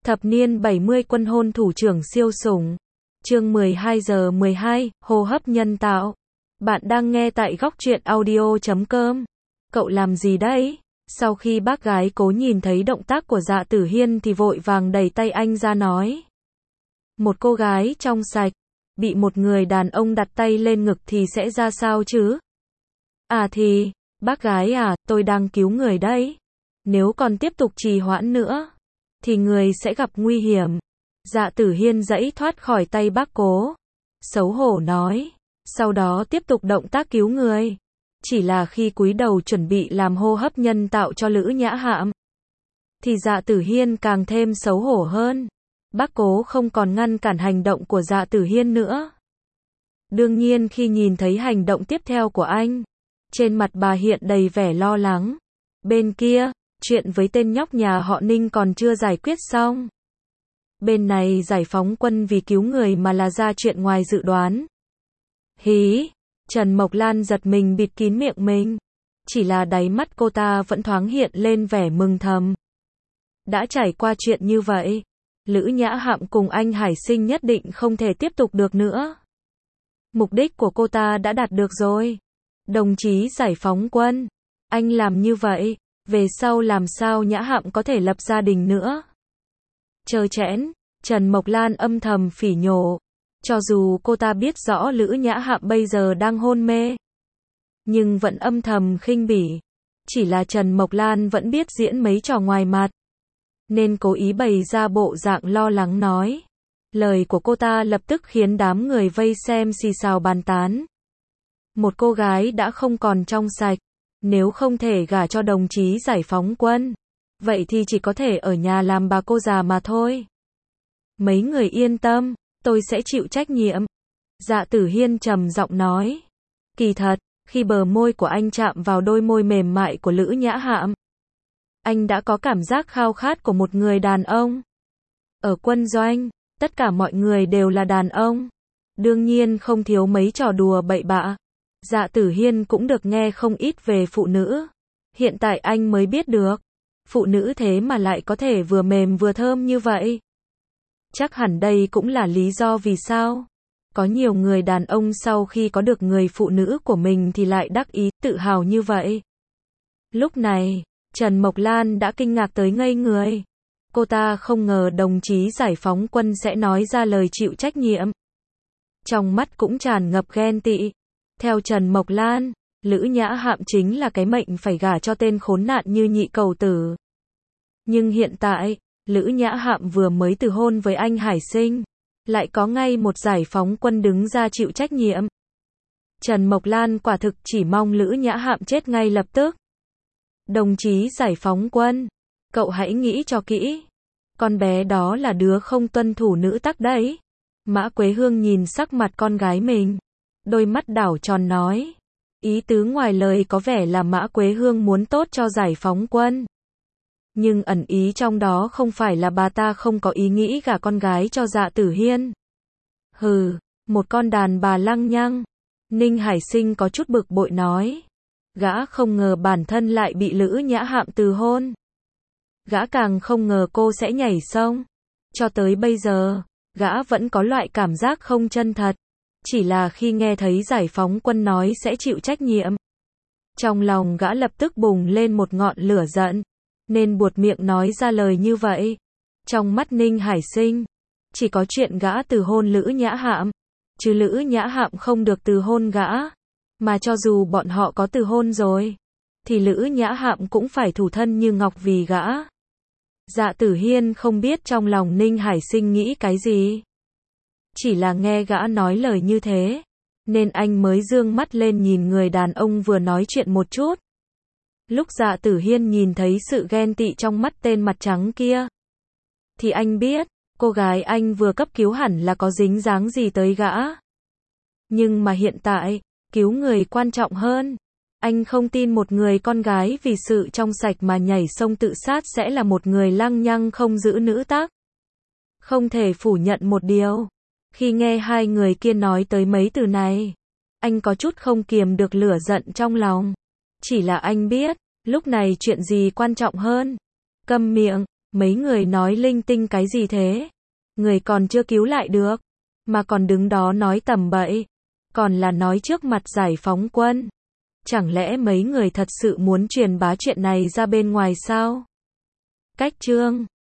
Thập niên 70 quân hôn thủ trưởng siêu sủng. Chương 12 giờ 12, hô hấp nhân tạo. Bạn đang nghe tại góc truyện audio.com. Cậu làm gì đấy? Sau khi bác gái Cố nhìn thấy động tác của Dạ Tử Hiên thì vội vàng đẩy tay anh ra nói. Một cô gái trong sạch, bị một người đàn ông đặt tay lên ngực thì sẽ ra sao chứ? À thì, bác gái à, tôi đang cứu người đấy. Nếu còn tiếp tục trì hoãn nữa, thì người sẽ gặp nguy hiểm. Dạ Tử Hiên giãy thoát khỏi tay bác Cố. Xấu hổ nói. Sau đó tiếp tục động tác cứu người. Chỉ là khi cúi đầu chuẩn bị làm hô hấp nhân tạo cho Lữ Nhã Hạm, thì Dạ Tử Hiên càng thêm xấu hổ hơn. Bác Cố không còn ngăn cản hành động của Dạ Tử Hiên nữa. Đương nhiên khi nhìn thấy hành động tiếp theo của anh, trên mặt bà hiện đầy vẻ lo lắng. Bên kia, chuyện với tên nhóc nhà họ Ninh còn chưa giải quyết xong. Bên này giải phóng quân vì cứu người mà là ra chuyện ngoài dự đoán. Hí, Trần Mộc Lan giật mình bịt kín miệng mình. Chỉ là đáy mắt cô ta vẫn thoáng hiện lên vẻ mừng thầm. Đã trải qua chuyện như vậy, Lữ Nhã Hạm cùng anh Hải Sinh nhất định không thể tiếp tục được nữa. Mục đích của cô ta đã đạt được rồi. Đồng chí giải phóng quân, anh làm như vậy, về sau làm sao Nhã Hạm có thể lập gia đình nữa? Trơ trẽn, Trần Mộc Lan âm thầm phỉ nhổ. Cho dù cô ta biết rõ Lữ Nhã Hạm bây giờ đang hôn mê, nhưng vẫn âm thầm khinh bỉ. Chỉ là Trần Mộc Lan vẫn biết diễn mấy trò ngoài mặt, nên cố ý bày ra bộ dạng lo lắng nói. Lời của cô ta lập tức khiến đám người vây xem xì xào bàn tán. Một cô gái đã không còn trong sạch, nếu không thể gả cho đồng chí giải phóng quân, vậy thì chỉ có thể ở nhà làm bà cô già mà thôi. Mấy người yên tâm, tôi sẽ chịu trách nhiệm. Dạ Tử Hiên trầm giọng nói. Kỳ thật, khi bờ môi của anh chạm vào đôi môi mềm mại của Lữ Nhã Hạm, anh đã có cảm giác khao khát của một người đàn ông. Ở quân doanh, tất cả mọi người đều là đàn ông. Đương nhiên không thiếu mấy trò đùa bậy bạ. Dạ Tử Hiên cũng được nghe không ít về phụ nữ. Hiện tại anh mới biết được, phụ nữ thế mà lại có thể vừa mềm vừa thơm như vậy. Chắc hẳn đây cũng là lý do vì sao có nhiều người đàn ông sau khi có được người phụ nữ của mình thì lại đắc ý, tự hào như vậy. Lúc này, Trần Mộc Lan đã kinh ngạc tới ngây người. Cô ta không ngờ đồng chí giải phóng quân sẽ nói ra lời chịu trách nhiệm. Trong mắt cũng tràn ngập ghen tị. Theo Trần Mộc Lan, Lữ Nhã Hạm chính là cái mệnh phải gả cho tên khốn nạn như Nhị Cầu Tử. Nhưng hiện tại, Lữ Nhã Hạm vừa mới từ hôn với anh Hải Sinh, lại có ngay một giải phóng quân đứng ra chịu trách nhiệm. Trần Mộc Lan quả thực chỉ mong Lữ Nhã Hạm chết ngay lập tức. Đồng chí giải phóng quân, cậu hãy nghĩ cho kỹ. Con bé đó là đứa không tuân thủ nữ tắc đấy. Mã Quế Hương nhìn sắc mặt con gái mình, đôi mắt đảo tròn nói. Ý tứ ngoài lời có vẻ là Mã Quế Hương muốn tốt cho giải phóng quân. Nhưng ẩn ý trong đó không phải là bà ta không có ý nghĩ gả con gái cho Dạ Tử Hiên. Hừ, một con đàn bà lăng nhăng. Ninh Hải Sinh có chút bực bội nói. Gã không ngờ bản thân lại bị Lữ Nhã Hạm từ hôn. Gã càng không ngờ cô sẽ nhảy sông. Cho tới bây giờ, gã vẫn có loại cảm giác không chân thật. Chỉ là khi nghe thấy giải phóng quân nói sẽ chịu trách nhiệm, trong lòng gã lập tức bùng lên một ngọn lửa giận, nên buột miệng nói ra lời như vậy. Trong mắt Ninh Hải Sinh, chỉ có chuyện gã từ hôn Lữ Nhã Hạm, chứ Lữ Nhã Hạm không được từ hôn gã. Mà cho dù bọn họ có từ hôn rồi, thì Lữ Nhã Hạm cũng phải thủ thân như ngọc vì gã. Dạ Tử Hiên không biết trong lòng Ninh Hải Sinh nghĩ cái gì. Chỉ là nghe gã nói lời như thế, nên anh mới dương mắt lên nhìn người đàn ông vừa nói chuyện một chút. Lúc Dạ Tử Hiên nhìn thấy sự ghen tị trong mắt tên mặt trắng kia, thì anh biết, cô gái anh vừa cấp cứu hẳn là có dính dáng gì tới gã. Nhưng mà hiện tại, cứu người quan trọng hơn. Anh không tin một người con gái vì sự trong sạch mà nhảy sông tự sát sẽ là một người lăng nhăng không giữ nữ tắc. Không thể phủ nhận một điều. Khi nghe hai người kia nói tới mấy từ này, anh có chút không kiềm được lửa giận trong lòng. Chỉ là anh biết, lúc này chuyện gì quan trọng hơn. Câm miệng, Mấy người nói linh tinh cái gì thế? Người còn chưa cứu lại được, mà còn đứng đó nói tầm bậy, còn là nói trước mặt giải phóng quân. Chẳng lẽ mấy người thật sự muốn truyền bá chuyện này ra bên ngoài sao? Cách chương